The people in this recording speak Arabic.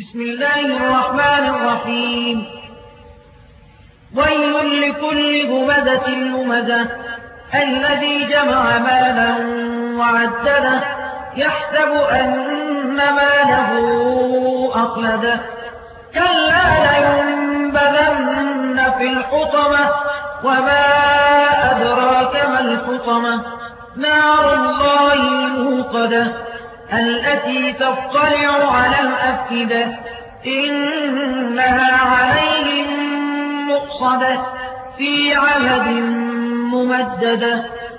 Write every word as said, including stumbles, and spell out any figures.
بسم الله الرحمن الرحيم. ويل لكل همزة لمزة الذي جمع مالا وعدده يحسب أن ماله أخلده كلا لينبذن في الحطمة وما أدراك ما الحطمة نار الله الموقدة التي تطلع على الأفئدة إنها عليهم مؤصدة في عهد ممددة